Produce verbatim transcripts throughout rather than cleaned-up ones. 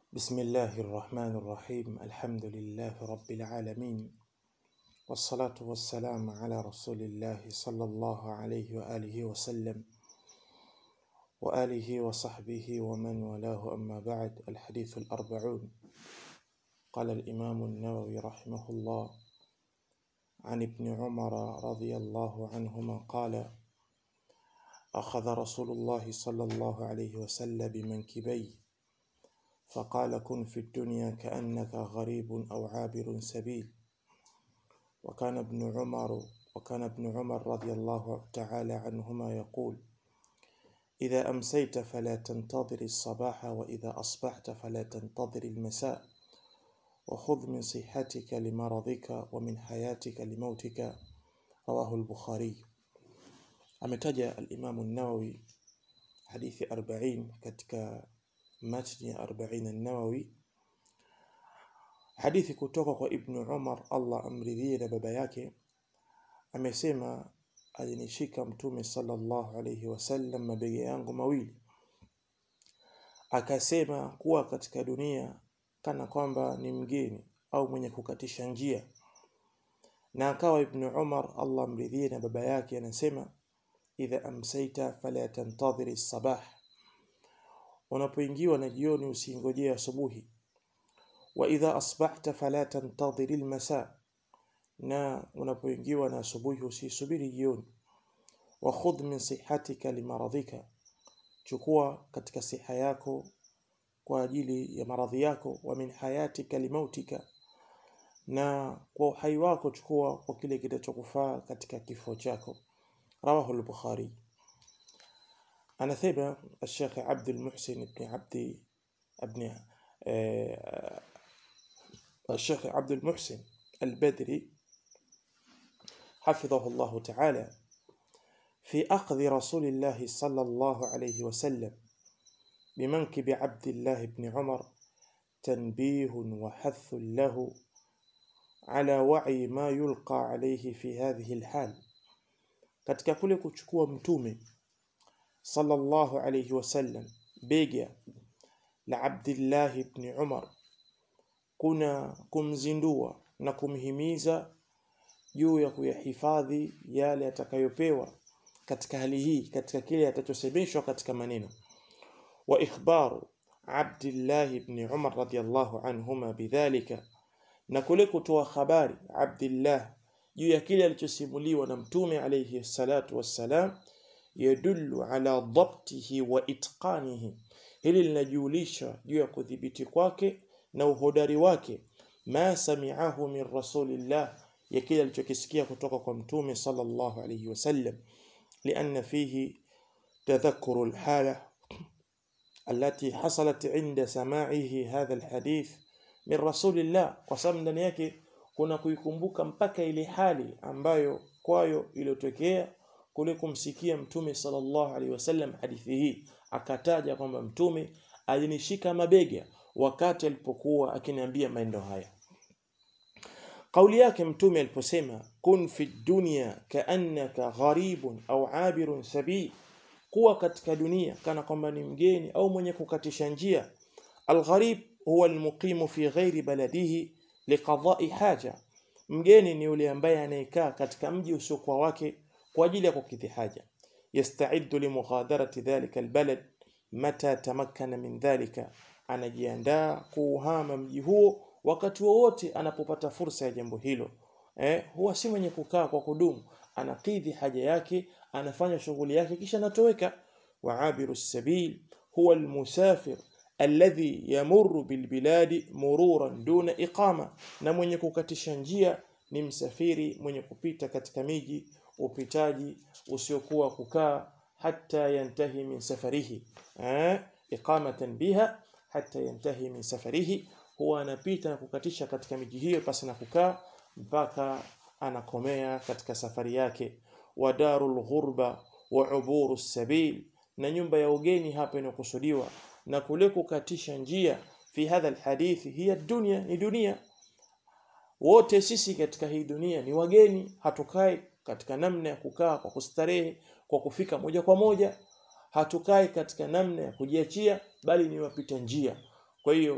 بسم الله الرحمن الرحيم. الحمد لله رب العالمين، والصلاة والسلام على رسول الله صلى الله عليه وآله وسلم وآله وصحبه ومن والاه. أما بعد، الحديث الأربعون. قال الإمام النووي رحمه الله: عن ابن عمر رضي الله عنهما قال: أخذ رسول الله صلى الله عليه وسلم بمنكبي فقال: كن في الدنيا كأنك غريب أو عابر سبيل. وكان ابن عمر وكان ابن عمر رضي الله تعالى عنهما يقول: إذا أمسيت فلا تنتظر الصباح، وإذا أصبحت فلا تنتظر المساء، وخذ من صحتك لمرضك ومن حياتك لموتك. رواه البخاري. Ametaja al-Imam an-Nawawi hadithi arobaini katika matni ya arobaini an-Nawawi, hadithi kutoka kwa Ibn Umar, Allah amridhie na baba yake. Amesema, alinishika Mtume sallallahu alayhi wasallam mabega yangu mawili, akasema kuwa katika dunia kana kwamba ni mgeni au mwenye kukatisha njia. Na akawa Ibn Umar, Allah amridhie na baba yake, anasema, idha amsayta fala tantadhiri sabah, unapoingiwa na jioni usingojee asubuhi. Wa idha asbahta fala tantadhiri almasa, na unapoingiwa na asubuhi usisubiri jioni. Wa khudh min sihatika limaradhika, chukua katika siha yako kwa ajili ya maradhi yako. Wa min hayatika limautika, na kwa uhai wako chukua kwa kile kitachokufaa katika kifo chako. Rawahu al-Bukhari. Anasema Sheikh Abdul Muhsin ibn Abdi ibn Sheikh Abdul Muhsin al-Badri حفظه الله تعالى: في أخذ رسول الله صلى الله عليه وسلم بمنكب عبد الله بن عمر تنبيه وحث له على وعي ما يلقى عليه في هذه الحال. katika kule kuchukua Mtume sallallahu alayhi wasallam bega la Abdullah ibn Umar, kuna kumzindua na kumhimiza juu ya kuyahifadhi yale atakayopewa katika hali hii, katika kile atachosemeshwa katika maneno. Wa ikhbaru Abdullah ibn Umar radiyallahu anhuma bidhalika, na kule kutoa habari Abdullah juu ya kile alichosimuliwa na Mtume alayhi salatu wassalam, yadullu ala dhabtihi wa itqanihi, hili linajulisha juu ya kudhibiti kwake na uhodari wake. Ma sami'ahu min rasulillah, ya kile alichokisikia kutoka kwa Mtume sallallahu alayhi wasallam. Lianna fihi tadhakkuru alhala التي حصلت عند سماعه هذا الحديث من رسول الله, kwa sababu ndani yake kuna kuikumbuka mpaka ile hali ambayo kwayo iliyotokea kule kumsikia Mtume sallallahu alaihi wasallam hadithi hii. Akataja kwamba Mtume alinishika mabega wakati alipokuwa akiniambia maneno haya. Kauli yake Mtume aliposema, kun fi dunya kaannaka gharibun au abirun sabil, kuwa katika dunia kana kwamba ni mgeni au mwenye kukatisha njia. Al-gharib huwa al-muqimu fi ghairi baladihi liqada'i haja, mgeni ni yule ambaye anayekaa katika mji usiokuwa wake kwa ajili ya kukidhi haja. Yasta'iddu li mughadarati dhalika al-balad mata tamakkana min dhalika, anajiandaa kuhama mji huo wakati wowote anapopata fursa ya jambo hilo. Eh, huwa si mwenye kukaa kwa kudumu, anakidhi haja yake, anafanya shughuli yake kisha anatoweka. Wa abiru sabil huwa almusafir alladhi yamurru bilbiladi mururan duna iqama, na mwenye kukatisha njia ni msafiri mwenye kupita katika miji upitaji usiokuwa kukaa, hatta yantahi min safarihi, eh, iqamatan biha hatta yantahi min safarihi, huwa anapita na kukatisha katika miji hiyo pasi na kukaa mpaka anakomea katika safari yake. Wa darul ghurba wa uburu sabil, na nyumba ya ugeni hapa inakusudiwa na kule kukatisha njia. Fi hadha alhadithi hiya dunya, ni dunia. Wote sisi katika hii dunia ni wageni, hatukai katika namna ya kukaa kwa kustarehe, kwa kufika moja kwa moja, hatukai katika namna ya kujiachia, bali ni wapita njia. Kwa hiyo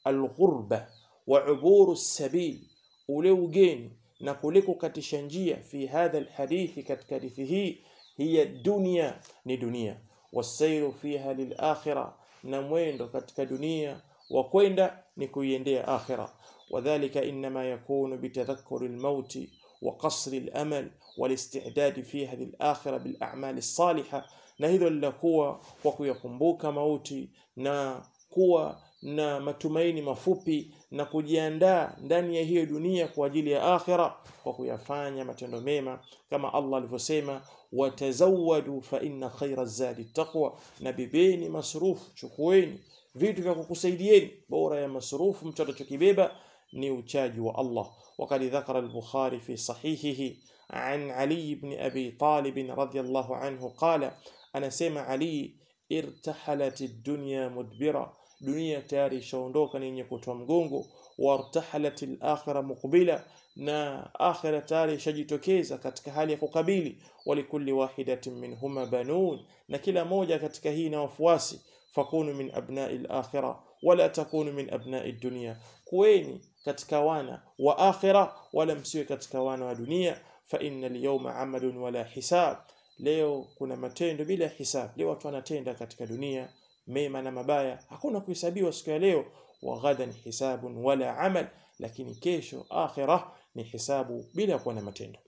alghurba wa uburu sabil, ule ugeni na kule kukatisha njia, fi hadha alhadithi, katika hadithi hii, hiya dunya, ni dunia, wasairu fiha lilakhirah, na mwendo katika dunia wa kwenda ni kuiendea akhira. Wadhālika innama yakunu bitadhakkuri almaut wa qasri alamal walisti'dad fiha lilakhirah bil a'mal as-salihah, na hilo lilakuwa kwa kuyakumbuka mauti na kuwa na matumaini mafupi na kujiandaa ndani ya hiyo dunia kwa ajili ya akhira kwa kuyafanya matendo mema, kama Allah alivyosema, watazawwadu fa inna khayra zadi taqwa, na bibeni masrufu, chukueni vitu vya kukusaidieni, bora ya masrufu mtu atakachokibeba ni uchaji wa Allah. Waqad dhakara al-Bukhari fi sahihihi an Ali ibn Abi Talib radhiyallahu anhu qala, anasema Ali, irtahalat ad-dunya mudbira, dunia tayari ishaondoka ni yenye kutoa mgongo, wartahalat al-akhirah muqbila, na akhirah tayari ishajitokeza katika hali ya kukabili, walikulli wahidatin minhuma banun, na kila moja katika hii na wafuasi, fakunu min abna'i al-akhirah wala takunu min abna'i ad-dunya, kuweni katika wana wa akhirah wala msiwe katika wana wa dunia, fa inna al-yawma 'amalun wala hisab, leo kuna matendo bila hisab. Leo watu wanatenda katika dunia mema na mabaya, hakuna kuhesabiwa siku ya leo. Wa ghadan hisabun wala amal, lakini kesho akhirah ni hisabu bila kuwa na matendo.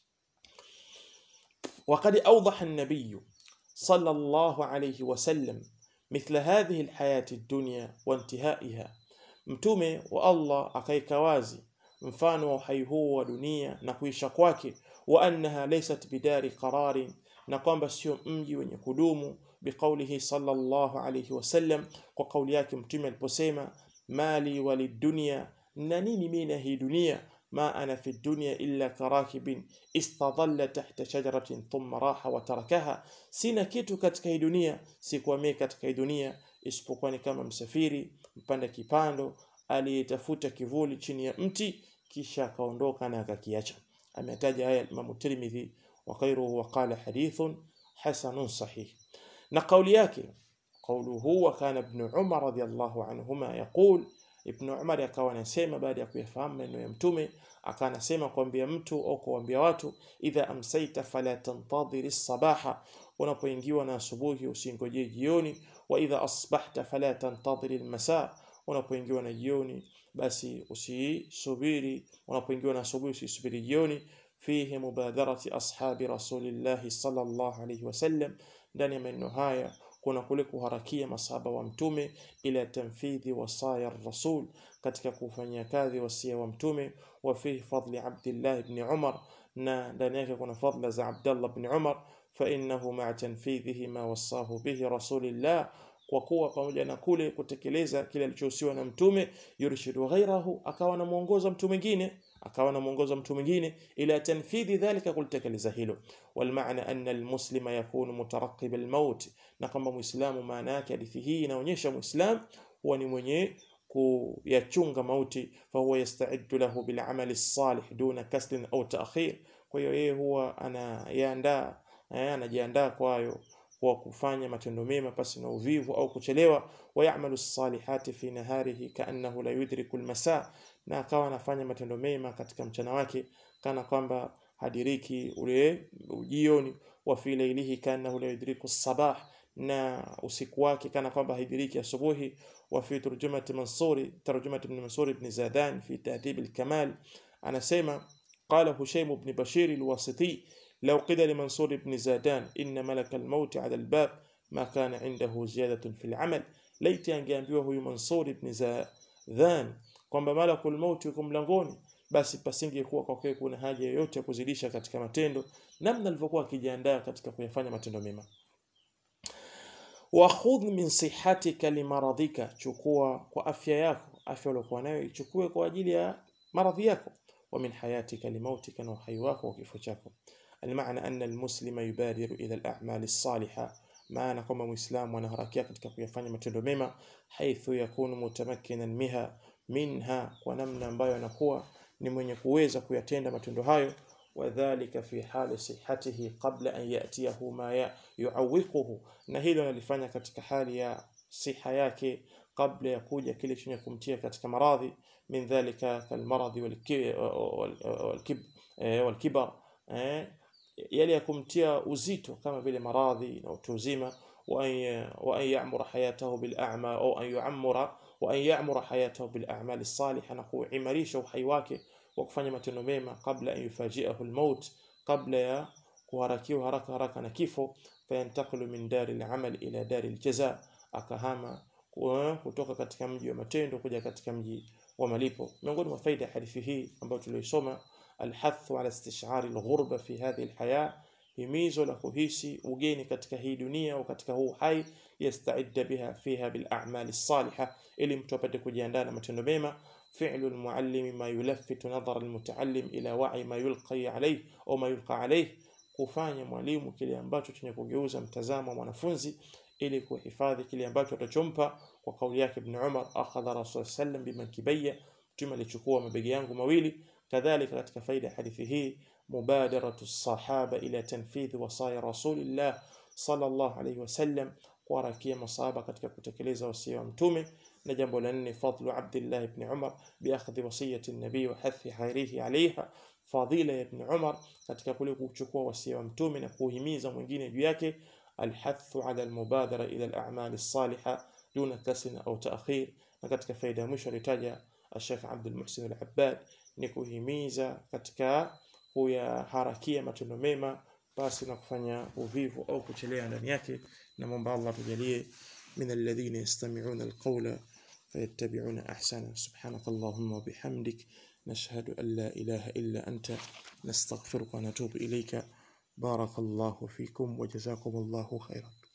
وقد أوضح النبي صلى الله عليه وسلم مثل هذه الحياة الدنيا وانتهائها, mtume wa Allah akaika wazi mfano wa uhai huu wa dunia na kuisha kwake, wa annaha laysat bidari qararin, na kwamba sio mji wenye kudumu, biqaulihi sallallahu alayhi wasallam, kwa kauli yake mtume aliposema, mali walidunya, na nini mimi na hii dunia, ma ana fi dunya illa karakibin istadalla tahta shajaratin thumma raha wa tarakaha, sina kitu katika hii dunia, sikuwa mimi katika hii dunia isipokuwa ni kama msafiri mpanda kipando aliyetafuta kivuli chini ya mti kisha akaondoka na akakiacha. Ametaja haya Imam Tirmidhi wa khairuhu wa qala hadithun hasanun sahih. Na kauli yake, kauluhu, wa kana ibn Umar radiyallahu anhuma yaqul, Ibn Umar akawa anasema baada ya kuyafahamu maneno ya mtume, akawa anasema kuambia mtu au kuambia watu, idha amsayta fala tantadhir as-sabaha, unapoingiwa na asubuhi usingoje jioni, wa idha asbahta fala tantadhir al-masa, unapoingiwa na jioni basi usisubiri, unapoingiwa na asubuhi usisubiri jioni. Fihi mubadarati ashabi rasulillah sallallahu alayhi wasallam, ndani ya maneno haya kuna kule kuharakia masahaba wa mtume ila tanfidhi wasaya rasul, katika kufanyia kazi wasia wa mtume. Wa fihi fadli Abdullah ibn Umar, na ndani yake kuna fadla za Abdullah ibn Umar, fa innahu ma'a tanfidhihi ma wasahu bihi rasulillah, kwa kuwa pamoja na kule kutekeleza kile alichohusiwa na mtume, yurshidu ghairahu, akawa na muongoza mtu mwingine akawa na muongoza mtu mwingine ila tanfidhi dhalika, kulitekeleza hilo. Wal maana anna al muslima yakunu mutaraqib al maut, na kama muislamu, maana yake hadithi hii inaonyesha muislam huwa ni mwenye kuyachunga mauti, fa huwa yasta'iddu lahu bil amali salih duna kasl au ta'khir, kwa hiyo yeye huwa anajiandaa anajiandaa kwayo kwa kufanya matendo mema pasi na uvivu au kuchelewa. Wa ya'malu as-salihati fi naharihi ka'annahu la yudriku al-masa, na akawa anafanya matendo mema katika mchana wake kana kwamba hadiriki ule jioni. Wa fi laylihi ka'annahu la yudriku as-sabah, na usiku wake kana kwamba hadiriki asubuhi. Wa fi tarjumati Mansuri tarjumati ibn Mansur ibn Zadan fi Tahdhib al-Kamal, anasema qala Hushaym ibn Bashir al-Wasiti, لو قيل لمنصور بن زادان إن ملك الموت على الباب ما كان عنده زيادة في العمل, laiti angeambiwa huyu Mansur ibn Zadhan kwamba malakul maut yuko mlangoni, basi pasingekuwa kwa kweli kuna haja yoyote ya kuzidisha katika matendo, namna alivyokuwa akijiandaa katika kuyafanya matendo mema. Wa khudh min sihhatika limaradhika, chukua kwa afya yako, afya uliyokuwa nayo ichukue kwa ajili ya maradhi yako. Wa min hayatika limautika, na uhai wako wa kifo chako. المعنى أن المسلم يبادر إلى الأعمال الصالحة, maana kama muislamu anaharakia katika kuyafanya matendo mema, haithu yakunu mutamakkinan miha minha, kwa namna ambayo anakuwa ni mwenye kuweza kuyatenda matendo hayo. Wadhālika fi hali sihhatihi qabla an ya'tiyahu ma yu'awwiquhu, na hilo analifanya katika hali ya siha yake kabla ya kuja kile chenye kumtia katika maradhi, min dhalika kalmaradhi walkib walkibar, yale ya kumtia uzito kama vile maradhi na utu uzima, wa an ya'mura hayatahu bil a'ma au an yu'ammara wa an ya'mura hayatahu bil a'mal as-salihah, na kuimarisha uhai wake wa kufanya matendo mema kabla an yufajiahu al-maut, kabla ya kuharakiwa haraka haraka na kifo. Fayantaqilu min dari al-amal ila dari al-jaza, akahama kutoka katika mji wa matendo kuja katika mji wa malipo. Miongoni mwa faida ya hadithi hii ambayo tulisoma, alhathu ala istish'ari al-ghurba fi hadhihi al-haya, himizo la kuhisi ugeni katika hii dunia au katika huu hai, yastaidda biha fiha bil a'mal as-salihah, ili mtu apate kujiandaa na matendo mema. Fi'lu al-muallim ma yulaffitu nadhara al-muta'allim ila wa'i ma yulqi alayhi au ma yulqa alayhi, kufanya mwalimu kile ambacho chenye kugeuza mtazamo wa mwanafunzi ili kuhifadhi kile ambacho atachompa. Kwa kauli yake Ibn Umar, akhadha Rasul sallam bimankibayya, mtume alichukua mabega yangu mawili. Kadhalika katika faida hadithi hii, mubadaratu sahaba ila tanfidh wasaya Rasulillah sallallahu alayhi wasallam, kuwarakia masahaba katika kutekeleza wasia wa mtume. Na jambo la nne, fadlu Abdullah ibn Umar bi akhdhi wasiyati an-nabi wa hathi khairihi alayha, fadila ya Ibn Umar katika kule kuchukua wasia wa mtume na kuhimiza mwingine juu yake. Alhathu ala almubadara ila al-a'mal as-salihah duna kasrin au ta'khir. Na katika faida ya mwisho alitaja Sheikh Abdul Muhsin al-Abbad ni kuhimiza katika kuyaharakia matendo mema basi na kufanya uvivu au kuchelea ndani yake. Na mwomba Allah tujalie min alladhina yastami'una al-qawla fayattabi'una ahsana. Subhanakallahumma wa bihamdik, nashhadu an la ilaha illa anta, nastaghfiruka wa natubu ilayka. بارك الله فيكم وجزاكم الله خيرا.